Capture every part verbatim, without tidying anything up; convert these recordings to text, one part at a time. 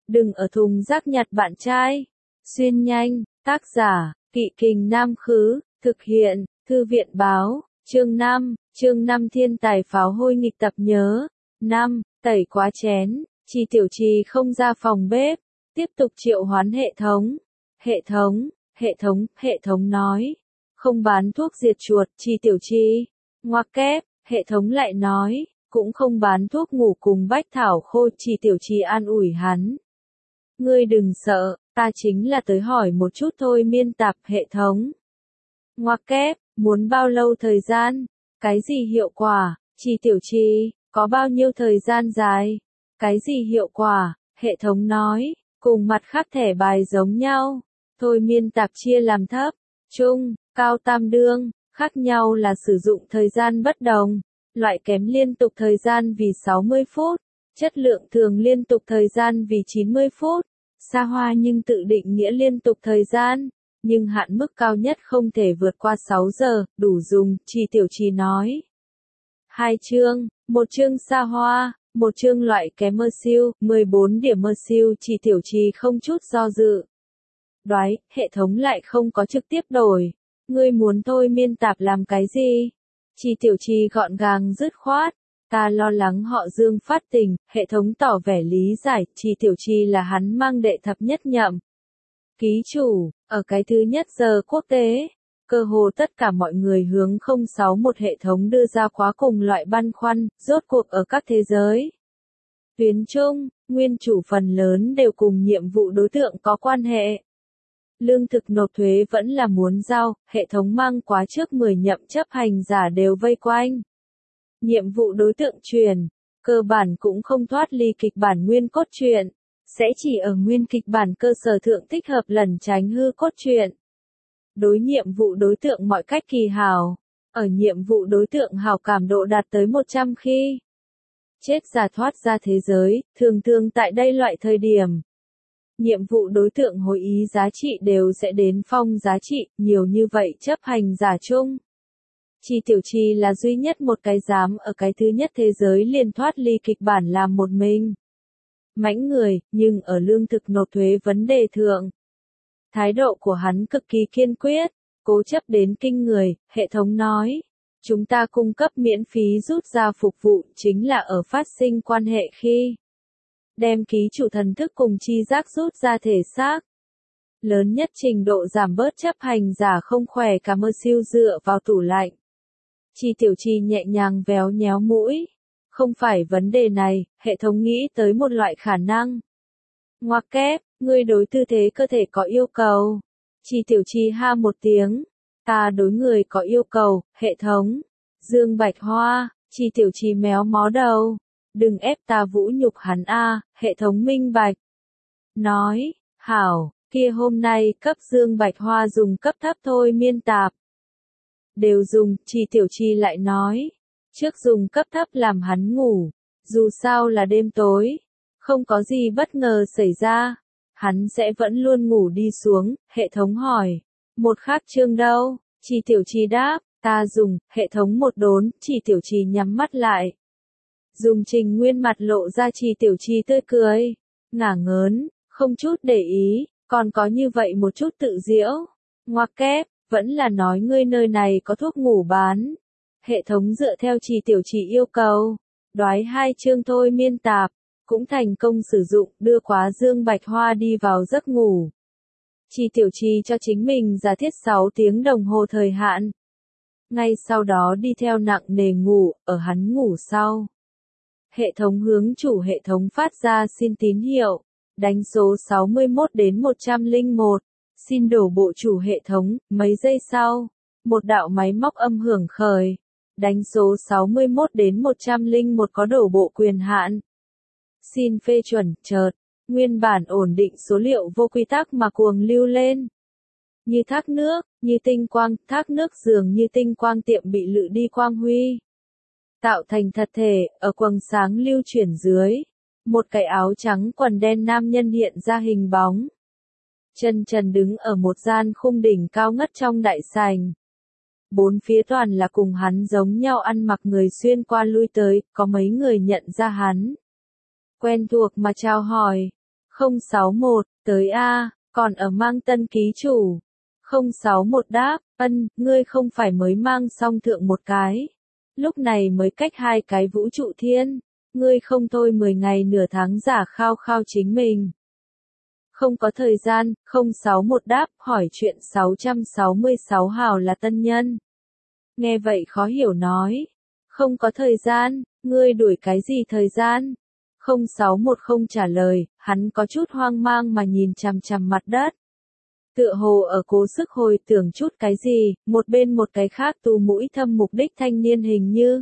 đừng ở thùng rác nhặt bạn trai. Xuyên nhanh, tác giả, Kỵ Kình Nam Khứ, thực hiện, Thư viện Báo, chương năm, chương năm thiên tài pháo hôi nghịch tập nhớ. năm. Tẩy quá chén, Chi Tiểu Trì không ra phòng bếp, tiếp tục triệu hoán hệ thống. Hệ thống, hệ thống, hệ thống nói, không bán thuốc diệt chuột, Chi Tiểu Trì. Ngoặc kép, hệ thống lại nói, cũng không bán thuốc ngủ cùng bách thảo khô, Chi Tiểu Trì an ủi hắn. Ngươi đừng sợ, ta chính là tới hỏi một chút thôi miên tạp. Hệ thống. Ngoặc kép, muốn bao lâu thời gian? Cái gì hiệu quả? Chi Tiểu Trì, có bao nhiêu thời gian dài? Cái gì hiệu quả? Hệ thống nói, cùng mặt khác thẻ bài giống nhau. Thôi miên tạp chia làm thấp, trung, cao tam đương, khác nhau là sử dụng thời gian bất đồng. Loại kém liên tục thời gian vì sáu mươi phút, chất lượng thường liên tục thời gian vì chín mươi phút. Xa hoa nhưng tự định nghĩa liên tục thời gian, nhưng hạn mức cao nhất không thể vượt qua sáu giờ, đủ dùng, Chi Tiểu Trì nói. Hai chương, một chương xa hoa, một chương loại kém mơ siêu, mười bốn điểm mơ siêu, Chi Tiểu Trì không chút do dự. Đoái, hệ thống lại không có trực tiếp đổi. Ngươi muốn thôi miên tạp làm cái gì? Chi Tiểu Trì gọn gàng dứt khoát. Ta lo lắng họ Dương phát tình, hệ thống tỏ vẻ lý giải, Chi Tiểu Trì là hắn mang đệ thập nhất nhậm. Ký chủ, ở cái thứ nhất giờ quốc tế, cơ hồ tất cả mọi người hướng không sáu một hệ thống đưa ra quá cùng loại băn khoăn, rốt cuộc ở các thế giới. Tuyến trung, nguyên chủ phần lớn đều cùng nhiệm vụ đối tượng có quan hệ. Lương thực nộp thuế vẫn là muốn giao, hệ thống mang quá trước mười nhậm chấp hành giả đều vây quanh. Nhiệm vụ đối tượng truyền, cơ bản cũng không thoát ly kịch bản nguyên cốt truyện, sẽ chỉ ở nguyên kịch bản cơ sở thượng thích hợp lẩn tránh hư cốt truyện. Đối nhiệm vụ đối tượng mọi cách kỳ hảo, ở nhiệm vụ đối tượng hảo cảm độ đạt tới một trăm khi. Chết giả thoát ra thế giới, thường thường tại đây loại thời điểm. Nhiệm vụ đối tượng hồi ý giá trị đều sẽ đến phong giá trị, nhiều như vậy chấp hành giả chung. Chi Tiểu Trì là duy nhất một cái dám ở cái thứ nhất thế giới liền thoát ly kịch bản làm một mình. Mãnh người, nhưng ở lương thực nộp thuế vấn đề thượng. Thái độ của hắn cực kỳ kiên quyết, cố chấp đến kinh người, hệ thống nói. Chúng ta cung cấp miễn phí rút ra phục vụ chính là ở phát sinh quan hệ khi đem ký chủ thần thức cùng chi giác rút ra thể xác. Lớn nhất trình độ giảm bớt chấp hành giả không khỏe cả mơ siêu dựa vào tủ lạnh. Chi Tiểu Trì nhẹ nhàng véo nhéo mũi. Không phải vấn đề này, hệ thống nghĩ tới một loại khả năng. Ngoặc kép, ngươi đối tư thế cơ thể có yêu cầu. Chi Tiểu Trì ha một tiếng. Ta đối người có yêu cầu, hệ thống. Dương Bạch Hoa, Chi Tiểu Trì méo mó đầu. Đừng ép ta vũ nhục hắn a, hệ thống minh bạch. Nói, hảo, kia hôm nay cấp Dương Bạch Hoa dùng cấp thấp thôi miên tạp. Đều dùng, Chi Tiểu Trì lại nói. Trước dùng cấp thấp làm hắn ngủ. Dù sao là đêm tối. Không có gì bất ngờ xảy ra. Hắn sẽ vẫn luôn ngủ đi xuống, hệ thống hỏi. Một khác chương đâu? Chi Tiểu Trì đáp, ta dùng, hệ thống một đốn, Chi Tiểu Trì nhắm mắt lại. Dùng Trình Nguyên mặt lộ ra Chi Tiểu Trì tươi cười. Ngả ngớn, không chút để ý, còn có như vậy một chút tự diễu. Ngoặc kép, vẫn là nói ngươi nơi này có thuốc ngủ bán. Hệ thống dựa theo Chi Tiểu Trì yêu cầu. Đoái hai chương thôi miên tạp, cũng thành công sử dụng, đưa quá Dương Bạch Hoa đi vào giấc ngủ. Chi Tiểu Trì cho chính mình giả thiết sáu tiếng đồng hồ thời hạn. Ngay sau đó đi theo nặng nề ngủ, ở hắn ngủ sau. Hệ thống hướng chủ hệ thống phát ra xin tín hiệu, đánh số sáu mươi mốt đến một trăm lẻ một, xin đổ bộ chủ hệ thống, mấy giây sau, một đạo máy móc âm hưởng khởi, đánh số sáu mươi mốt đến một trăm lẻ một có đổ bộ quyền hạn. Xin phê chuẩn, chợt, nguyên bản ổn định số liệu vô quy tắc mà cuồng lưu lên. Như thác nước, như tinh quang, thác nước dường như tinh quang tiệm bị lự đi quang huy. Tạo thành thật thể, ở quầng sáng lưu chuyển dưới. Một cái áo trắng quần đen nam nhân hiện ra hình bóng. Chân trần đứng ở một gian khung đỉnh cao ngất trong đại sảnh. Bốn phía toàn là cùng hắn giống nhau ăn mặc người xuyên qua lui tới, có mấy người nhận ra hắn. Quen thuộc mà chào hỏi. không sáu một, tới a, còn ở mang tân ký chủ. không sáu một đáp, ân, ngươi không phải mới mang xong thượng một cái. Lúc này mới cách hai cái vũ trụ thiên. Ngươi không thôi mười ngày nửa tháng giả khao khao chính mình. Không có thời gian, không sáu một đáp, hỏi chuyện sáu trăm sáu mươi sáu hào là tân nhân. Nghe vậy khó hiểu nói. Không có thời gian, ngươi đuổi cái gì thời gian? không sáu một không trả lời, hắn có chút hoang mang mà nhìn chằm chằm mặt đất. Tựa hồ ở cố sức hồi tưởng chút cái gì, một bên một cái khác tu mũi thâm mục đích thanh niên hình như.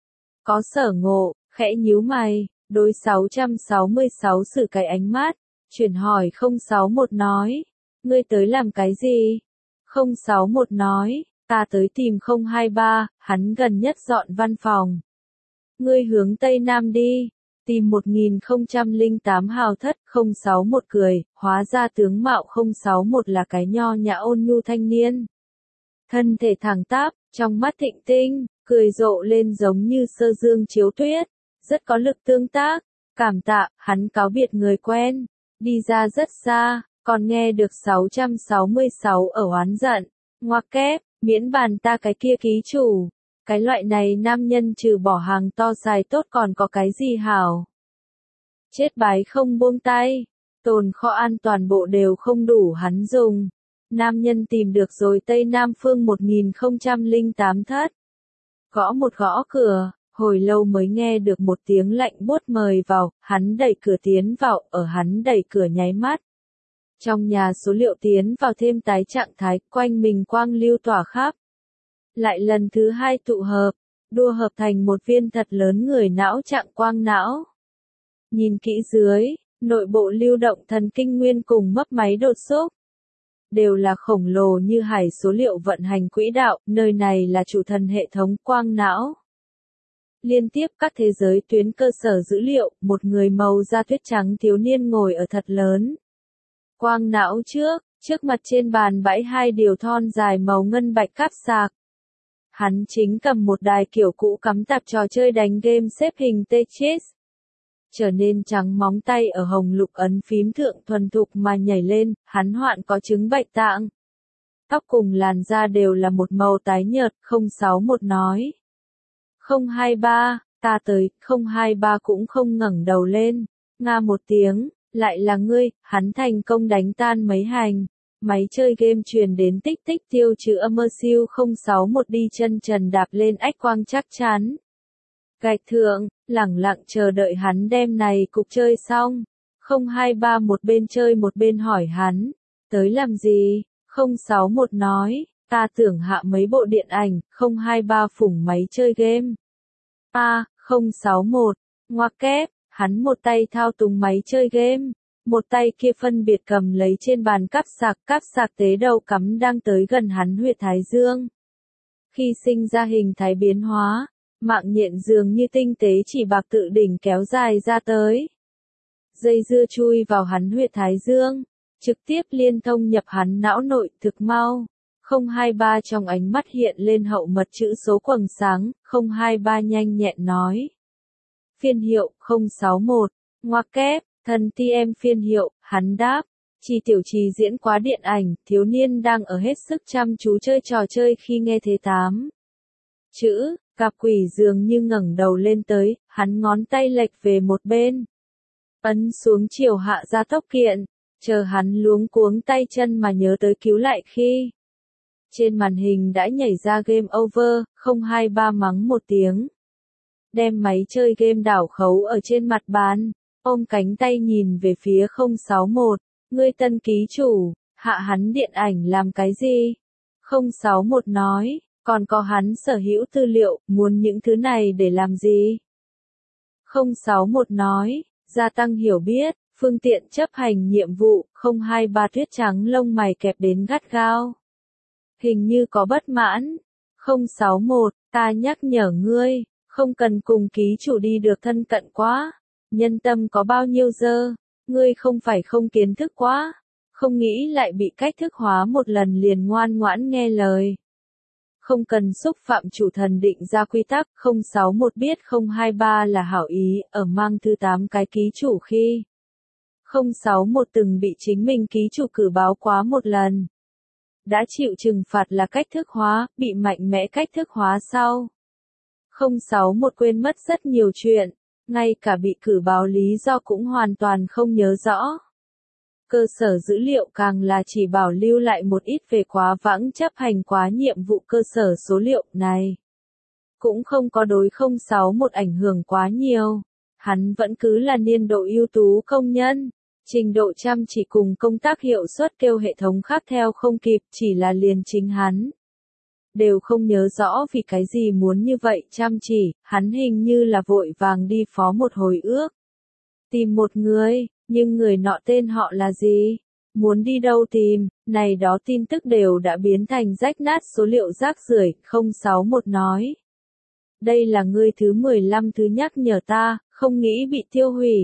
Có sở ngộ, khẽ nhíu mày, đối sáu trăm sáu mươi sáu sử cái ánh mắt, chuyển hỏi không sáu một nói. Ngươi tới làm cái gì? không sáu một nói, ta tới tìm không hai ba, hắn gần nhất dọn văn phòng. Ngươi hướng Tây Nam đi. Tìm một nghìn không trăm lẻ tám hào thất, không sáu một cười, hóa ra tướng mạo không sáu một là cái nho nhã ôn nhu thanh niên. Thân thể thẳng tắp, trong mắt thịnh tinh, cười rộ lên giống như sơ dương chiếu tuyết, rất có lực tương tác, cảm tạ, hắn cáo biệt người quen, đi ra rất xa, còn nghe được sáu trăm sáu mươi sáu ở oán giận, ngoặc kép, miễn bàn ta cái kia ký chủ. Cái loại này nam nhân trừ bỏ hàng to dài tốt còn có cái gì hảo? Chết bái không buông tay, tồn kho an toàn bộ đều không đủ hắn dùng. Nam nhân tìm được rồi Tây Nam phương một nghìn không trăm lẻ tám thất. Gõ một gõ cửa, hồi lâu mới nghe được một tiếng lạnh buốt mời vào, hắn đẩy cửa tiến vào, ở hắn đẩy cửa nháy mắt. Trong nhà số liệu tiến vào thêm tái trạng thái, quanh mình quang lưu tỏa khắp. Lại lần thứ hai tụ hợp, đua hợp thành một viên thật lớn người não trạng quang não. Nhìn kỹ dưới, nội bộ lưu động thần kinh nguyên cùng mấp máy đột xúc. Đều là khổng lồ như hải số liệu vận hành quỹ đạo, nơi này là chủ thần hệ thống quang não. Liên tiếp các thế giới tuyến cơ sở dữ liệu, một người màu da tuyết trắng thiếu niên ngồi ở thật lớn. Quang não trước, trước mặt trên bàn bãi hai điều thon dài màu ngân bạch cáp sạc. Hắn chính cầm một đài kiểu cũ cắm tạp trò chơi đánh game xếp hình Tetris. Trở nên trắng móng tay ở hồng lục ấn phím thượng thuần thục mà nhảy lên, hắn hoạn có chứng bạch tạng. Tóc cùng làn da đều là một màu tái nhợt, không sáu một nói. không hai ba, ta tới, không hai ba cũng không ngẩng đầu lên. Nga một tiếng, lại là ngươi, hắn thành công đánh tan mấy hành. Máy chơi game truyền đến tích tích tiêu trừ âm mơ siêu không sáu một đi chân trần đạp lên ách quang chắc chắn. Gạch thượng, lẳng lặng chờ đợi hắn đem này cục chơi xong. không hai ba một bên chơi một bên hỏi hắn, tới làm gì? không sáu một nói, ta tưởng hạ mấy bộ điện ảnh, không hai ba phủng máy chơi game. A, không sáu một, ngoặc kép, hắn một tay thao túng máy chơi game. Một tay kia phân biệt cầm lấy trên bàn cáp sạc, cáp sạc tế đầu cắm đang tới gần hắn huyệt thái dương. Khi sinh ra hình thái biến hóa, mạng nhện dường như tinh tế chỉ bạc tự đỉnh kéo dài ra tới. Dây dưa chui vào hắn huyệt thái dương, trực tiếp liên thông nhập hắn não nội thực mau. không hai ba trong ánh mắt hiện lên hậu mật chữ số quầng sáng, không hai ba nhanh nhẹn nói. Phiên hiệu, không sáu một, ngoặc kép. Thần ti em phiên hiệu, hắn đáp, Chi tiểu trì diễn quá điện ảnh, thiếu niên đang ở hết sức chăm chú chơi trò chơi khi nghe thế tám. Chữ, gặp quỷ dường như ngẩng đầu lên tới, hắn ngón tay lệch về một bên. Ấn xuống chiều hạ ra tốc kiện, chờ hắn luống cuống tay chân mà nhớ tới cứu lại khi. Trên màn hình đã nhảy ra game over, không hai ba mắng một tiếng. Đem máy chơi game đảo khấu ở trên mặt bàn. Ôm cánh tay nhìn về phía không sáu một, ngươi tân ký chủ, hạ hắn điện ảnh làm cái gì? không sáu một nói, còn có hắn sở hữu tư liệu, muốn những thứ này để làm gì? không sáu một nói, gia tăng hiểu biết, phương tiện chấp hành nhiệm vụ, không hai ba tuyết trắng lông mày kẹp đến gắt gao. Hình như có bất mãn. không sáu một, ta nhắc nhở ngươi, không cần cùng ký chủ đi được thân cận quá. Nhân tâm có bao nhiêu dơ, ngươi không phải không kiến thức quá, không nghĩ lại bị cách thức hóa một lần liền ngoan ngoãn nghe lời. Không cần xúc phạm chủ thần định ra quy tắc, không sáu một biết không hai ba là hảo ý, ở mang thứ tám cái ký chủ khi. không sáu một từng bị chính mình ký chủ cử báo quá một lần. Đã chịu trừng phạt là cách thức hóa, bị mạnh mẽ cách thức hóa sau. không sáu một quên mất rất nhiều chuyện, ngay cả bị cử báo lý do cũng hoàn toàn không nhớ rõ. Cơ sở dữ liệu càng là chỉ bảo lưu lại một ít về quá vãng chấp hành quá nhiệm vụ cơ sở số liệu này. Cũng không có đối không sáu một ảnh hưởng quá nhiều. Hắn vẫn cứ là niên độ ưu tú công nhân. Trình độ chăm chỉ cùng công tác hiệu suất kêu hệ thống khác theo không kịp, chỉ là liền chính hắn. Đều không nhớ rõ vì cái gì muốn như vậy chăm chỉ, hắn hình như là vội vàng đi phó một hồi ước. Tìm một người, nhưng người nọ tên họ là gì? Muốn đi đâu tìm, này đó tin tức đều đã biến thành rách nát số liệu rác rưởi, không sáu một nói. Đây là ngươi thứ mười lăm thứ nhắc nhở ta, không nghĩ bị tiêu hủy.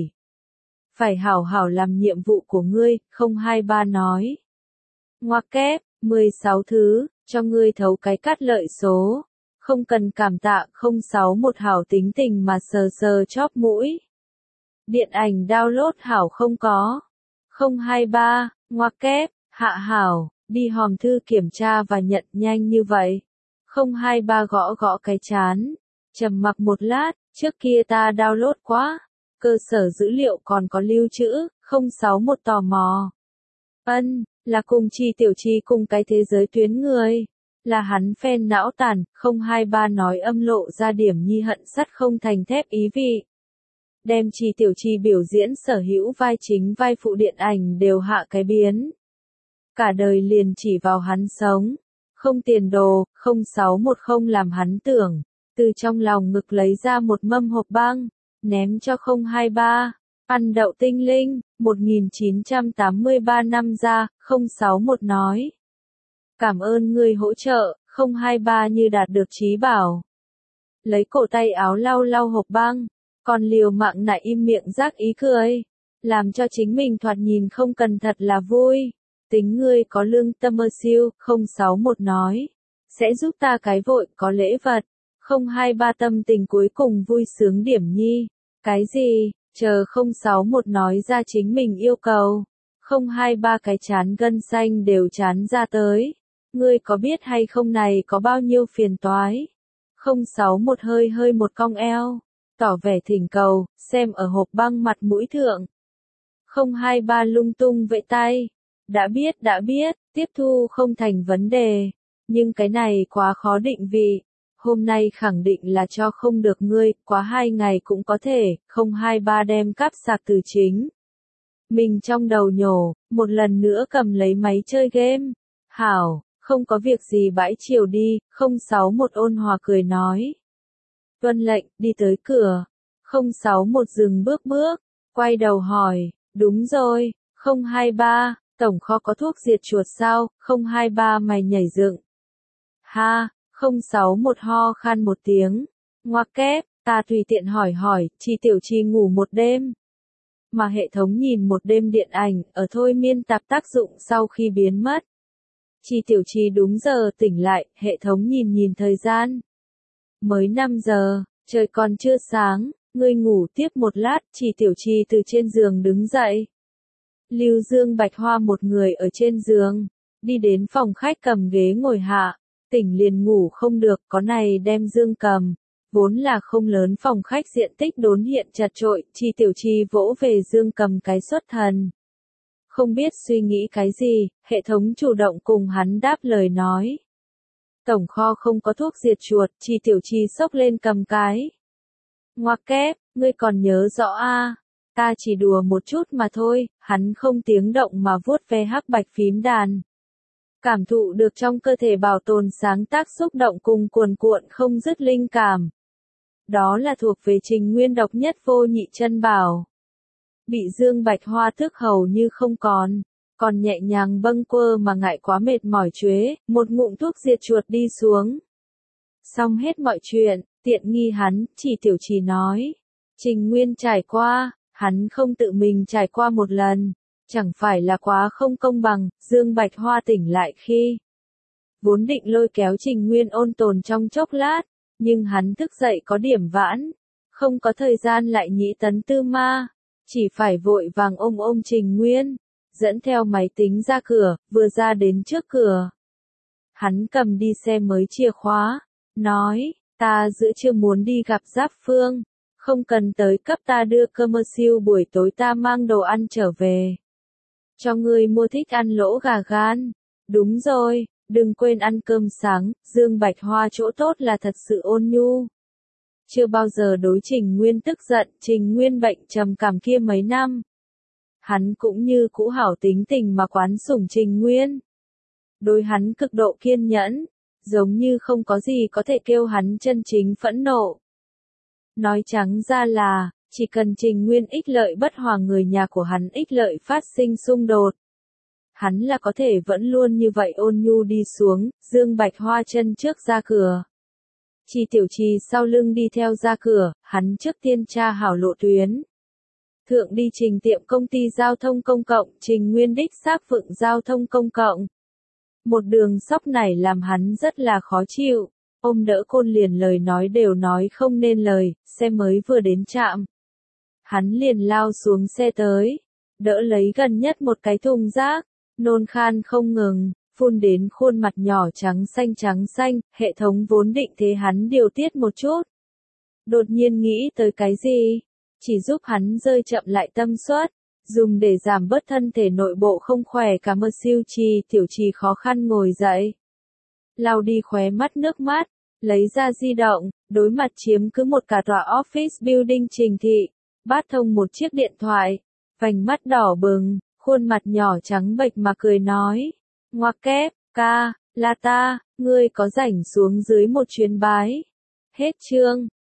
Phải hảo hảo làm nhiệm vụ của ngươi, không hai ba nói. Ngoặc kép, mười sáu thứ, cho ngươi thấu cái cắt lợi số. Không cần cảm tạ, không sáu một hảo tính tình mà sờ sờ chóp mũi. Điện ảnh download hảo không có. không hai ba, ngoặc kép, hạ hảo, đi hòm thư kiểm tra và nhận nhanh như vậy. không hai ba gõ gõ cái chán. Trầm mặc một lát, trước kia ta download quá. Cơ sở dữ liệu còn có lưu trữ, không sáu một tò mò. Ân, là cùng Chi Tiểu Chi cùng cái thế giới tuyến người. Là hắn phen não tàn, không hai ba nói âm lộ ra điểm nhi hận sắt không thành thép ý vị. Đem Chi Tiểu Chi biểu diễn sở hữu vai chính vai phụ điện ảnh đều hạ cái biến. Cả đời liền chỉ vào hắn sống. Không tiền đồ, không sáu một không làm hắn tưởng. Từ trong lòng ngực lấy ra một mâm hộp băng. Ném cho không hai ba, ăn đậu tinh linh, một nghìn chín trăm tám mươi ba năm ra, không sáu một nói. Cảm ơn ngươi hỗ trợ, không hai ba như đạt được trí bảo. Lấy cổ tay áo lau lau hộp băng, còn liều mạng nại im miệng rác ý cười. Làm cho chính mình thoạt nhìn không cần thật là vui. Tính ngươi có lương tâm ơ siêu, không sáu một nói. Sẽ giúp ta cái vội có lễ vật. không hai ba tâm tình cuối cùng vui sướng điểm nhi. Cái gì? Chờ không sáu một nói ra chính mình yêu cầu. không hai ba cái chán gân xanh đều chán ra tới. Ngươi có biết hay không này có bao nhiêu phiền toái? không sáu một hơi hơi một cong eo. Tỏ vẻ thỉnh cầu, xem ở hộp băng mặt mũi thượng. không hai ba lung tung vẫy tay. Đã biết đã biết, tiếp thu không thành vấn đề. Nhưng cái này quá khó định vị. Hôm nay khẳng định là cho không được ngươi, quá hai ngày cũng có thể, không hai ba đem cáp sạc từ chính. Mình trong đầu nhổ, một lần nữa cầm lấy máy chơi game. Hảo, không có việc gì bãi chiều đi, không sáu một ôn hòa cười nói. Tuân lệnh, đi tới cửa. không sáu một dừng bước bước, quay đầu hỏi, đúng rồi, không hai ba, tổng kho có thuốc diệt chuột sao, không hai ba mày nhảy dựng. Ha! không sáu một ho khan một tiếng. Ngoặc kép, ta tùy tiện hỏi hỏi, Chi Tiểu Chi ngủ một đêm. Mà hệ thống nhìn một đêm điện ảnh, ở thôi miên tạp tác dụng sau khi biến mất. Chi Tiểu Chi đúng giờ tỉnh lại, hệ thống nhìn nhìn thời gian. Mới năm giờ, trời còn chưa sáng, ngươi ngủ tiếp một lát, Chi Tiểu Chi từ trên giường đứng dậy. Lưu Dương Bạch Hoa một người ở trên giường, đi đến phòng khách cầm ghế ngồi hạ. Tỉnh liền ngủ không được, có này đem Dương cầm. Vốn là không lớn phòng khách diện tích đốn hiện chật trội, Chi Tiểu Chi vỗ về Dương cầm cái xuất thần. Không biết suy nghĩ cái gì, hệ thống chủ động cùng hắn đáp lời nói. Tổng kho không có thuốc diệt chuột, Chi Tiểu Chi xốc lên cầm cái. Ngoặc kép, ngươi còn nhớ rõ a? À? Ta chỉ đùa một chút mà thôi, hắn không tiếng động mà vuốt ve hắc bạch phím đàn. Cảm thụ được trong cơ thể bảo tồn sáng tác xúc động cùng cuồn cuộn không dứt linh cảm. Đó là thuộc về Trình Nguyên độc nhất vô nhị chân bảo. Bị Dương Bạch Hoa thức hầu như không còn, còn nhẹ nhàng bâng quơ mà ngại quá mệt mỏi chuế, một ngụm thuốc diệt chuột đi xuống. Xong hết mọi chuyện, tiện nghi hắn, Chỉ Tiểu Chỉ nói. Trình Nguyên trải qua, hắn không tự mình trải qua một lần. Chẳng phải là quá không công bằng, Dương Bạch Hoa tỉnh lại khi vốn định lôi kéo Trình Nguyên ôn tồn trong chốc lát, nhưng hắn thức dậy có điểm vãn, không có thời gian lại nhĩ tấn tư ma, chỉ phải vội vàng ôm ôm Trình Nguyên, dẫn theo máy tính ra cửa, vừa ra đến trước cửa. Hắn cầm đi xe mới chìa khóa, nói, ta giữa trưa muốn đi gặp Giáp Phương, không cần tới cấp ta đưa commercial buổi tối ta mang đồ ăn trở về. Cho ngươi mua thích ăn lỗ gà gan. Đúng rồi, đừng quên ăn cơm sáng, Dương Bạch Hoa chỗ tốt là thật sự ôn nhu. Chưa bao giờ đối Trình Nguyên tức giận, Trình Nguyên bệnh trầm cảm kia mấy năm. Hắn cũng như cũ hảo tính tình mà quán sủng Trình Nguyên. Đối hắn cực độ kiên nhẫn, giống như không có gì có thể kêu hắn chân chính phẫn nộ. Nói trắng ra là, chỉ cần Trình Nguyên ích lợi bất hòa người nhà của hắn ích lợi phát sinh xung đột. Hắn là có thể vẫn luôn như vậy ôn nhu đi xuống, Dương Bạch Hoa chân trước ra cửa. Chi Tiểu Trì sau lưng đi theo ra cửa, hắn trước tiên tra hảo lộ tuyến. Thượng đi Trình tiệm công ty giao thông công cộng, Trình Nguyên đích xác vựng giao thông công cộng. Một đường sóc này làm hắn rất là khó chịu, ôm đỡ Côn liền lời nói đều nói không nên lời, xe mới vừa đến trạm. Hắn liền lao xuống xe tới, đỡ lấy gần nhất một cái thùng rác, nôn khan không ngừng, phun đến khuôn mặt nhỏ trắng xanh trắng xanh, hệ thống vốn định thế hắn điều tiết một chút. Đột nhiên nghĩ tới cái gì? Chỉ giúp hắn rơi chậm lại tâm suất, dùng để giảm bớt thân thể nội bộ không khỏe cả mơ siêu trì, Tiểu Trì khó khăn ngồi dậy. Lau đi khóe mắt nước mắt, lấy ra di động, đối mặt chiếm cứ một cả tòa office building Trình Thị, bắt thông một chiếc điện thoại, vành mắt đỏ bừng, khuôn mặt nhỏ trắng bệch mà cười nói, ngoặc kép, ca, là ta, ngươi có rảnh xuống dưới một chuyến bái. Hết chương.